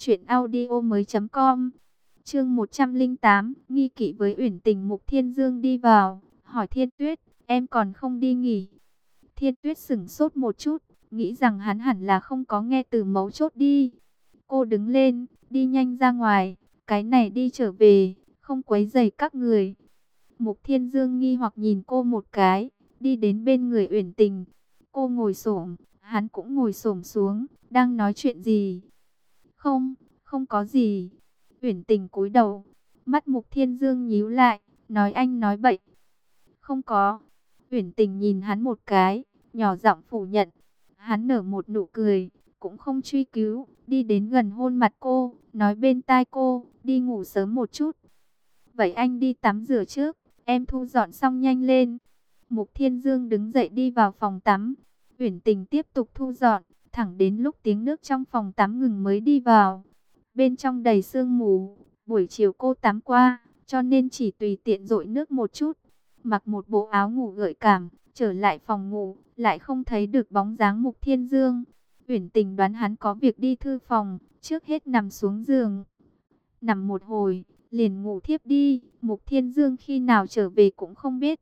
truyệnaudiomoi.com. Chương 108, nghi kỵ với Uyển Tình. Mục Thiên Dương đi vào, hỏi Thiên Tuyết, em còn không đi nghỉ? Thiên Tuyết sững sốt một chút, nghĩ rằng hắn hẳn là không có nghe từ mấu chốt đi. Cô đứng lên, đi nhanh ra ngoài, cái này đi trở về, không quấy rầy các người. Mục Thiên Dương nghi hoặc nhìn cô một cái, đi đến bên người Uyển Tình. Cô ngồi xổm, hắn cũng ngồi xổm xuống, đang nói chuyện gì? Không, không có gì. Uyển Tình cúi đầu, mắt Mục Thiên Dương nhíu lại, nói anh nói bậy. Không có. Uyển Tình nhìn hắn một cái, nhỏ giọng phủ nhận. Hắn nở một nụ cười, cũng không truy cứu, đi đến gần hôn mặt cô, nói bên tai cô, đi ngủ sớm một chút. Vậy anh đi tắm rửa trước, em thu dọn xong nhanh lên. Mục Thiên Dương đứng dậy đi vào phòng tắm. Uyển Tình tiếp tục thu dọn, thẳng đến lúc tiếng nước trong phòng tắm ngừng mới đi vào. Bên trong đầy sương mù, buổi chiều cô tắm qua, cho nên chỉ tùy tiện dội nước một chút. Mặc một bộ áo ngủ gợi cảm, trở lại phòng ngủ, lại không thấy được bóng dáng Mục Thiên Dương. Uyển Tình đoán hắn có việc đi thư phòng, trước hết nằm xuống giường. Nằm một hồi, liền ngủ thiếp đi. Mục Thiên Dương khi nào trở về cũng không biết.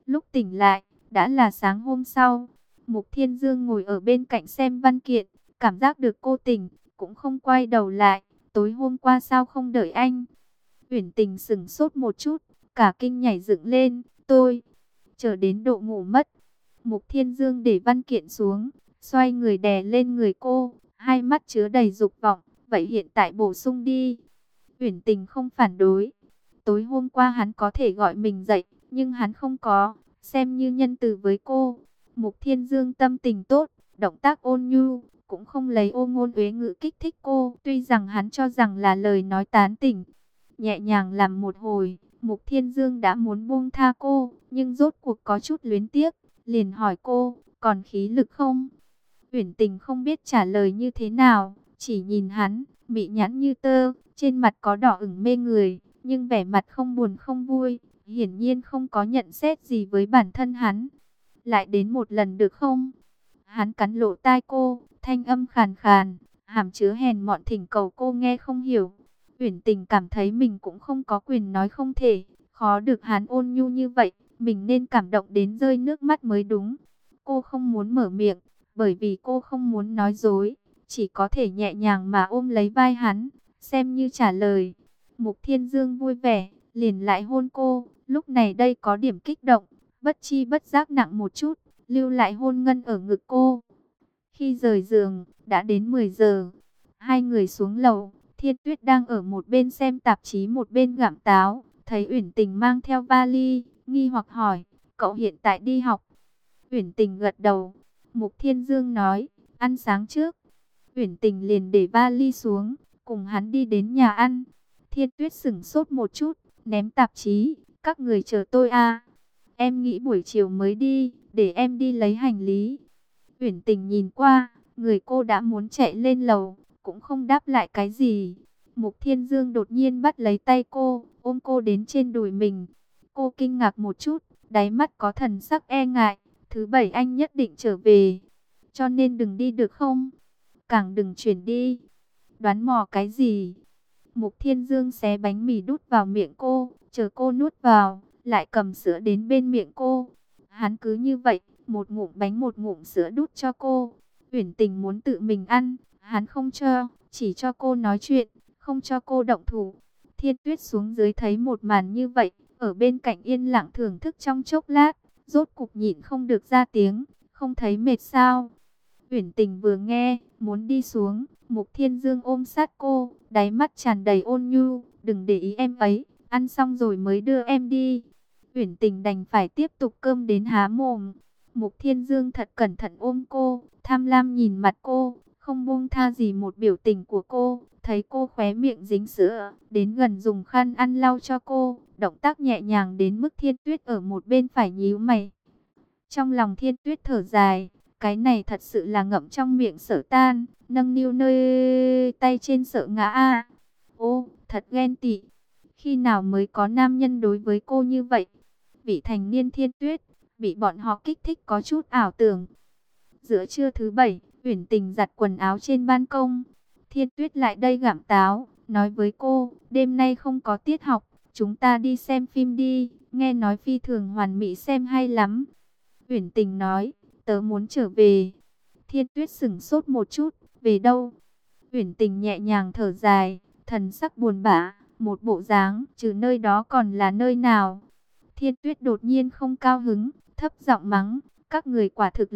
Lúc tỉnh lại, đã là sáng hôm sau. Mục Thiên Dương ngồi ở bên cạnh xem văn kiện, cảm giác được cô tỉnh, cũng không quay đầu lại. Tối hôm qua sao không đợi anh? Uyển Tình sững sốt một chút, cả kinh nhảy dựng lên. Tôi chờ đến độ ngủ mất. Mục Thiên Dương để văn kiện xuống, xoay người đè lên người cô, hai mắt chứa đầy dục vọng. Vậy hiện tại bổ sung đi. Uyển Tình không phản đối. Tối hôm qua hắn có thể gọi mình dậy, nhưng hắn không có, xem như nhân từ với cô. Mục Thiên Dương tâm tình tốt, động tác ôn nhu, cũng không lấy ô ngôn uế ngữ kích thích cô. Tuy rằng hắn cho rằng là lời nói tán tỉnh. Nhẹ nhàng làm một hồi, Mục Thiên Dương đã muốn buông tha cô, nhưng rốt cuộc có chút luyến tiếc, liền hỏi cô, còn khí lực không? Uyển Tình không biết trả lời như thế nào, chỉ nhìn hắn, mị nhãn như tơ, trên mặt có đỏ ửng mê người, nhưng vẻ mặt không buồn không vui, hiển nhiên không có nhận xét gì với bản thân hắn. Lại đến một lần được không? Hắn cắn lỗ tai cô, thanh âm khàn khàn, hàm chứa hèn mọn thỉnh cầu cô nghe không hiểu. Uyển Tình cảm thấy mình cũng không có quyền nói không thể, khó được hắn ôn nhu như vậy, mình nên cảm động đến rơi nước mắt mới đúng. Cô không muốn mở miệng, bởi vì cô không muốn nói dối, chỉ có thể nhẹ nhàng mà ôm lấy vai hắn, xem như trả lời. Mục Thiên Dương vui vẻ, liền lại hôn cô, lúc này đây có điểm kích động, bất chi bất giác nặng một chút, lưu lại hôn ngân ở ngực cô. Khi rời giường, đã đến 10 giờ, hai người xuống lầu, Thiên Tuyết đang ở một bên xem tạp chí một bên gặm táo, thấy Uyển Tình mang theo vali, nghi hoặc hỏi, cậu hiện tại đi học? Uyển Tình gật đầu. Mục Thiên Dương nói, ăn sáng trước. Uyển Tình liền để vali xuống, cùng hắn đi đến nhà ăn. Thiên Tuyết sững sốt một chút, ném tạp chí, các người chờ tôi à? Em nghĩ buổi chiều mới đi, để em đi lấy hành lý. Uyển Tình nhìn qua, người cô đã muốn chạy lên lầu, cũng không đáp lại cái gì. Mục Thiên Dương đột nhiên bắt lấy tay cô, ôm cô đến trên đùi mình. Cô kinh ngạc một chút, đáy mắt có thần sắc e ngại. Thứ bảy anh nhất định trở về, cho nên đừng đi được không? Càng đừng chuyển đi. Đoán mò cái gì? Mục Thiên Dương xé bánh mì đút vào miệng cô, chờ cô nuốt vào, lại cầm sữa đến bên miệng cô. Hắn cứ như vậy, một ngụm bánh một ngụm sữa đút cho cô. Uyển Tình muốn tự mình ăn, hắn không cho, chỉ cho cô nói chuyện, không cho cô động thủ. Thiên Tuyết xuống dưới thấy một màn như vậy, ở bên cạnh yên lặng thưởng thức trong chốc lát, rốt cục nhịn không được ra tiếng, không thấy mệt sao? Uyển Tình vừa nghe, muốn đi xuống, Mục Thiên Dương ôm sát cô, đáy mắt tràn đầy ôn nhu, đừng để ý em ấy, ăn xong rồi mới đưa em đi. Uyển Tình đành phải tiếp tục cơm đến há mồm. Mục Thiên Dương thật cẩn thận ôm cô, tham lam nhìn mặt cô, không buông tha gì một biểu tình của cô. Thấy cô khóe miệng dính sữa, đến gần dùng khăn ăn lau cho cô, động tác nhẹ nhàng đến mức Thiên Tuyết ở một bên phải nhíu mày. Trong lòng Thiên Tuyết thở dài, cái này thật sự là ngậm trong miệng Sở Tan, nâng niu nơi tay trên Sợ Ngã a. Ô, thật ghen tị. Khi nào mới có nam nhân đối với cô như vậy? Vị thành niên Thiên Tuyết bị bọn họ kích thích có chút ảo tưởng. Giữa trưa thứ bảy, Uyển Tình giặt quần áo trên ban công. Thiên Tuyết lại đây gặm táo, nói với cô, đêm nay không có tiết học, chúng ta đi xem phim đi, nghe nói Phi Thường Hoàn Mỹ xem hay lắm. Uyển Tình nói, tớ muốn trở về. Thiên Tuyết sững sốt một chút, về đâu? Uyển Tình nhẹ nhàng thở dài, thần sắc buồn bã, một bộ dáng, trừ nơi đó còn là nơi nào? Thiên Tuyết đột nhiên không cao hứng, thấp giọng mắng, các người quả thực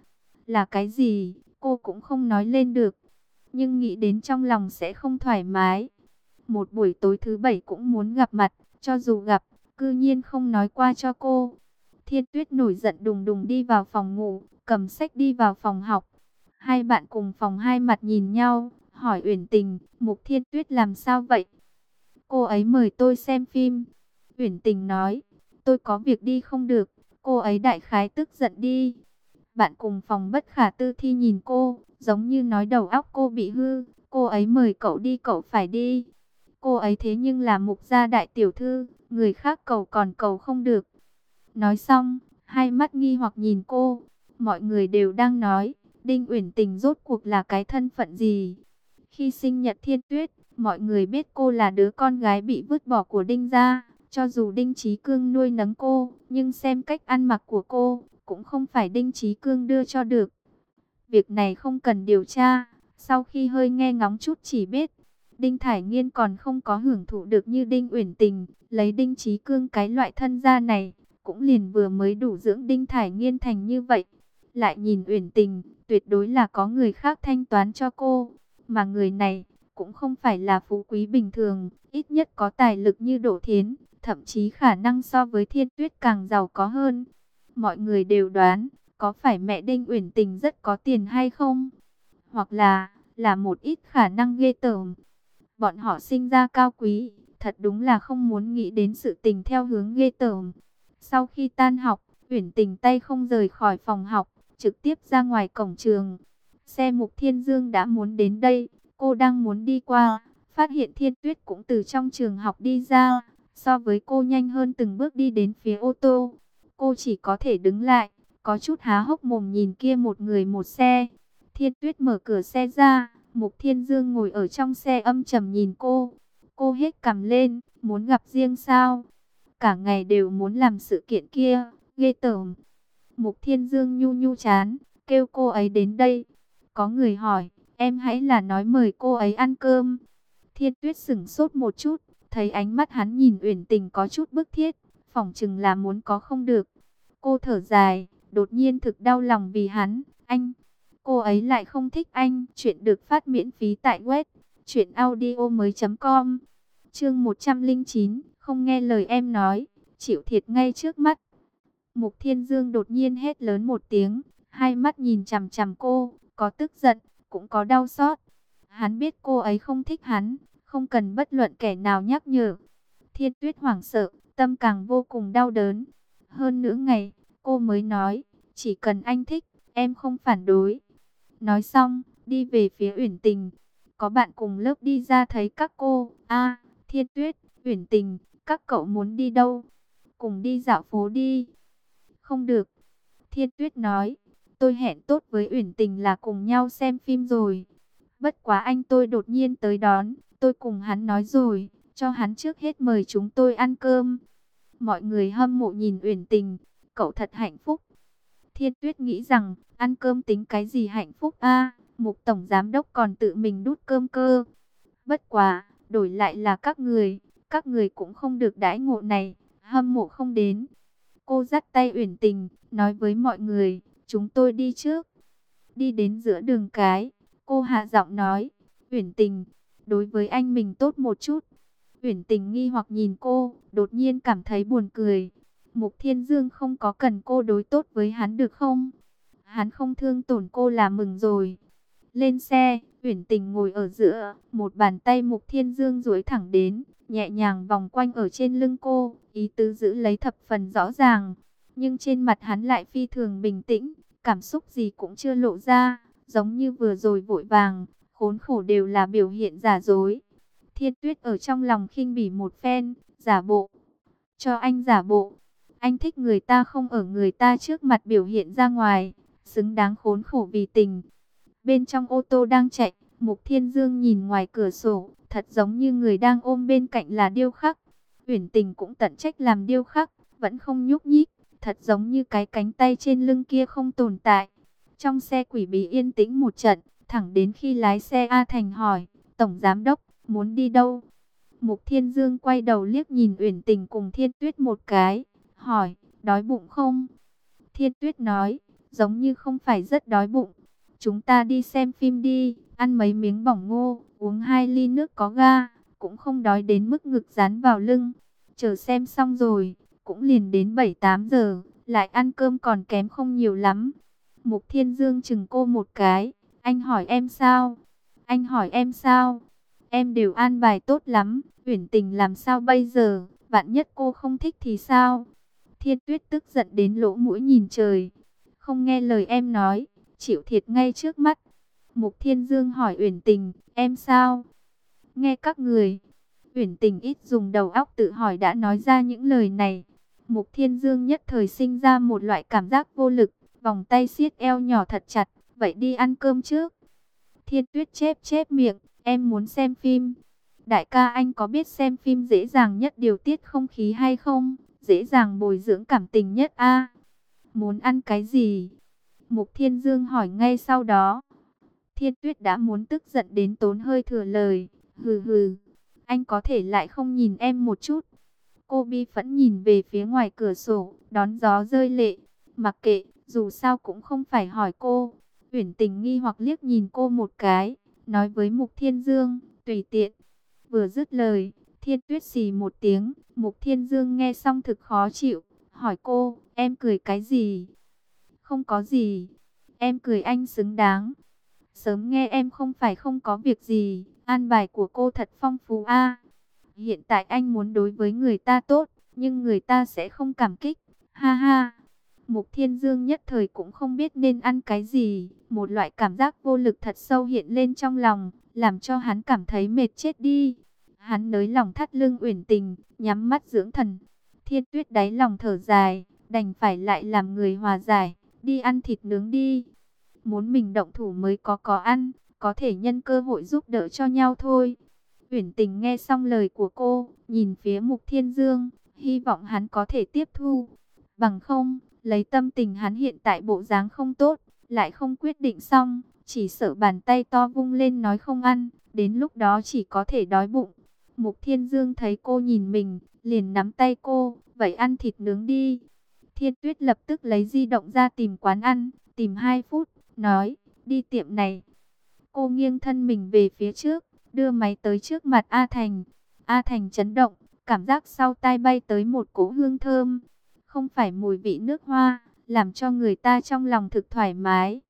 là cái gì, cô cũng không nói lên được. Nhưng nghĩ đến trong lòng sẽ không thoải mái. Một buổi tối thứ bảy cũng muốn gặp mặt, cho dù gặp, cư nhiên không nói qua cho cô. Thiên Tuyết nổi giận đùng đùng đi vào phòng ngủ, cầm sách đi vào phòng học. Hai bạn cùng phòng hai mặt nhìn nhau, hỏi Uyển Tình, Mục Thiên Tuyết làm sao vậy? Cô ấy mời tôi xem phim. Uyển Tình nói, tôi có việc đi không được, cô ấy đại khái tức giận đi. Bạn cùng phòng Bất Khả Tư Thi nhìn cô, giống như nói đầu óc cô bị hư, cô ấy mời cậu đi cậu phải đi. Cô ấy thế nhưng là Mục gia đại tiểu thư, người khác cầu còn cầu không được. Nói xong, hai mắt nghi hoặc nhìn cô, mọi người đều đang nói, Đinh Uyển Tình rốt cuộc là cái thân phận gì? Khi sinh nhật Thiên Tuyết, mọi người biết cô là đứa con gái bị vứt bỏ của Đinh gia, Cho dù Đinh Chí Cương nuôi nấng cô, nhưng xem cách ăn mặc của cô, cũng không phải Đinh Chí Cương đưa cho được. Việc này không cần điều tra, sau khi hơi nghe ngóng chút chỉ biết, Đinh Thải Nghiên còn không có hưởng thụ được như Đinh Uyển Tình, lấy Đinh Chí Cương cái loại thân gia này, cũng liền vừa mới đủ dưỡng Đinh Thải Nghiên thành như vậy. Lại nhìn Uyển Tình, tuyệt đối là có người khác thanh toán cho cô, mà người này cũng không phải là phú quý bình thường, ít nhất có tài lực như Đỗ Thiến, thậm chí khả năng so với Thiên Tuyết càng giàu có hơn. Mọi người đều đoán, có phải mẹ Đinh Uyển Tình rất có tiền hay không? Hoặc là một ít khả năng ghê tởm. Bọn họ sinh ra cao quý, thật đúng là không muốn nghĩ đến sự tình theo hướng ghê tởm. Sau khi tan học, Uyển Tình tay không rời khỏi phòng học, trực tiếp ra ngoài cổng trường. Xe Mục Thiên Dương đã muốn đến đây, cô đang muốn đi qua, phát hiện Thiên Tuyết cũng từ trong trường học đi ra, so với cô nhanh hơn từng bước đi đến phía ô tô. Cô chỉ có thể đứng lại, có chút há hốc mồm nhìn kia một người một xe. Thiên Tuyết mở cửa xe ra, Mục Thiên Dương ngồi ở trong xe âm trầm nhìn cô. Cô hết cằm lên, muốn gặp riêng sao? Cả ngày đều muốn làm sự kiện kia, ghê tởm. Mục Thiên Dương nhu nhu chán, kêu cô ấy đến đây. Có người hỏi, em hãy là nói mời cô ấy ăn cơm. Thiên Tuyết sửng sốt một chút, thấy ánh mắt hắn nhìn Uyển Tình có chút bức thiết, phỏng chừng là muốn có không được. Cô thở dài, đột nhiên thực đau lòng vì hắn, anh. Cô ấy lại không thích anh. Chuyện được phát miễn phí tại web truyệnaudiomoi.com. Chương 109, không nghe lời em nói, chịu thiệt ngay trước mắt. Mục Thiên Dương đột nhiên hét lớn một tiếng, hai mắt nhìn chằm chằm cô, có tức giận, cũng có đau xót. Hắn biết cô ấy không thích hắn, không cần bất luận kẻ nào nhắc nhở. Thiên Tuyết hoảng sợ, tâm càng vô cùng đau đớn. Hơn nửa ngày, cô mới nói, chỉ cần anh thích, em không phản đối. Nói xong, đi về phía Uyển Tình. Có bạn cùng lớp đi ra thấy các cô. Thiên Tuyết, Uyển Tình, các cậu muốn đi đâu? Cùng đi dạo phố đi. Không được. Thiên Tuyết nói, tôi hẹn tốt với Uyển Tình là cùng nhau xem phim rồi. Bất quá anh tôi đột nhiên tới đón, tôi cùng hắn nói rồi, cho hắn trước hết mời chúng tôi ăn cơm. Mọi người hâm mộ nhìn Uyển Tình, cậu thật hạnh phúc. Thiên Tuyết nghĩ rằng, ăn cơm tính cái gì hạnh phúc Mục Tổng Giám Đốc còn tự mình đút cơm cơ. Bất quá, đổi lại là các người cũng không được đãi ngộ này, hâm mộ không đến. Cô dắt tay Uyển Tình, nói với mọi người, chúng tôi đi trước. Đi đến giữa đường cái, cô hạ giọng nói, Uyển Tình, đối với anh mình tốt một chút. Uyển Tình nghi hoặc nhìn cô, đột nhiên cảm thấy buồn cười. Mục Thiên Dương không có cần cô đối tốt với hắn được không? Hắn không thương tổn cô là mừng rồi. Lên xe, Uyển Tình ngồi ở giữa, một bàn tay Mục Thiên Dương duỗi thẳng đến, nhẹ nhàng vòng quanh ở trên lưng cô, ý tứ giữ lấy thập phần rõ ràng. Nhưng trên mặt hắn lại phi thường bình tĩnh, cảm xúc gì cũng chưa lộ ra, giống như vừa rồi vội vàng, khốn khổ đều là biểu hiện giả dối. Thiên Tuyết ở trong lòng khinh bỉ một phen, giả bộ. Cho anh giả bộ. Anh thích người ta không ở người ta trước mặt biểu hiện ra ngoài, xứng đáng khốn khổ vì tình. Bên trong ô tô đang chạy, Mục Thiên Dương nhìn ngoài cửa sổ, thật giống như người đang ôm bên cạnh là điêu khắc. Uyển Tình cũng tận trách làm điêu khắc, vẫn không nhúc nhích, thật giống như cái cánh tay trên lưng kia không tồn tại. Trong xe quỷ bí yên tĩnh một trận, thẳng đến khi lái xe A Thành hỏi, Tổng Giám Đốc, muốn đi đâu? Mục Thiên Dương quay đầu liếc nhìn Uyển Tình cùng Thiên Tuyết một cái, hỏi, đói bụng không? Thiên Tuyết nói, giống như không phải rất đói bụng. Chúng ta đi xem phim đi, ăn mấy miếng bỏng ngô, uống 2 ly nước có ga, cũng không đói đến mức ngực dán vào lưng. Chờ xem xong rồi, cũng liền đến 7-8 giờ, lại ăn cơm còn kém không nhiều lắm. Mục Thiên Dương chừng cô một cái, anh hỏi em sao? Anh hỏi em sao? Em đều an bài tốt lắm, Uyển Tình làm sao bây giờ, vạn nhất cô không thích thì sao? Thiên Tuyết tức giận đến lỗ mũi nhìn trời, không nghe lời em nói, chịu thiệt ngay trước mắt. Mục Thiên Dương hỏi Uyển Tình, em sao? Nghe các người. Uyển Tình ít dùng đầu óc tự hỏi đã nói ra những lời này. Mục Thiên Dương nhất thời sinh ra một loại cảm giác vô lực, vòng tay siết eo nhỏ thật chặt, vậy đi ăn cơm trước. Thiên Tuyết chép chép miệng, em muốn xem phim. đại ca anh có biết xem phim dễ dàng nhất điều tiết không khí hay không? Dễ dàng bồi dưỡng cảm tình nhất a. Muốn ăn cái gì? Mục Thiên Dương hỏi ngay sau đó. Thiên Tuyết đã muốn tức giận đến tốn hơi thừa lời. Hừ hừ, anh có thể lại không nhìn em một chút. Cô bi phẫn nhìn về phía ngoài cửa sổ, đón gió rơi lệ. Mặc kệ, dù sao cũng không phải hỏi cô. Uyển Tình nghi hoặc liếc nhìn cô một cái, nói với Mục Thiên Dương, tùy tiện. Vừa dứt lời, Thiên Tuyết xì một tiếng, Mục Thiên Dương nghe xong thực khó chịu, hỏi cô, em cười cái gì? Không có gì, em cười anh xứng đáng. Sớm nghe em không phải không có việc gì, an bài của cô thật phong phú a. Hiện tại anh muốn đối với người ta tốt, nhưng người ta sẽ không cảm kích, ha ha. Mục Thiên Dương nhất thời cũng không biết nên ăn cái gì, một loại cảm giác vô lực thật sâu hiện lên trong lòng, làm cho hắn cảm thấy mệt chết đi. Hắn nới lòng thắt lưng Uyển Tình, nhắm mắt dưỡng thần. Thiên Tuyết đáy lòng thở dài, đành phải lại làm người hòa giải, đi ăn thịt nướng đi. Muốn mình động thủ mới có ăn, có thể nhân cơ hội giúp đỡ cho nhau thôi. Uyển Tình nghe xong lời của cô, nhìn phía Mục Thiên Dương, hy vọng hắn có thể tiếp thu. Bằng không, lấy tâm tình hắn hiện tại bộ dáng không tốt, lại không quyết định xong, chỉ sợ bàn tay to vung lên nói không ăn, đến lúc đó chỉ có thể đói bụng. Mục Thiên Dương thấy cô nhìn mình, liền nắm tay cô, vậy ăn thịt nướng đi. Thiên Tuyết lập tức lấy di động ra tìm quán ăn, tìm 2 phút, nói, đi tiệm này. Cô nghiêng thân mình về phía trước, đưa máy tới trước mặt A Thành. A Thành chấn động, cảm giác sau tai bay tới một cỗ hương thơm. Không phải mùi vị nước hoa, làm cho người ta trong lòng thực thoải mái,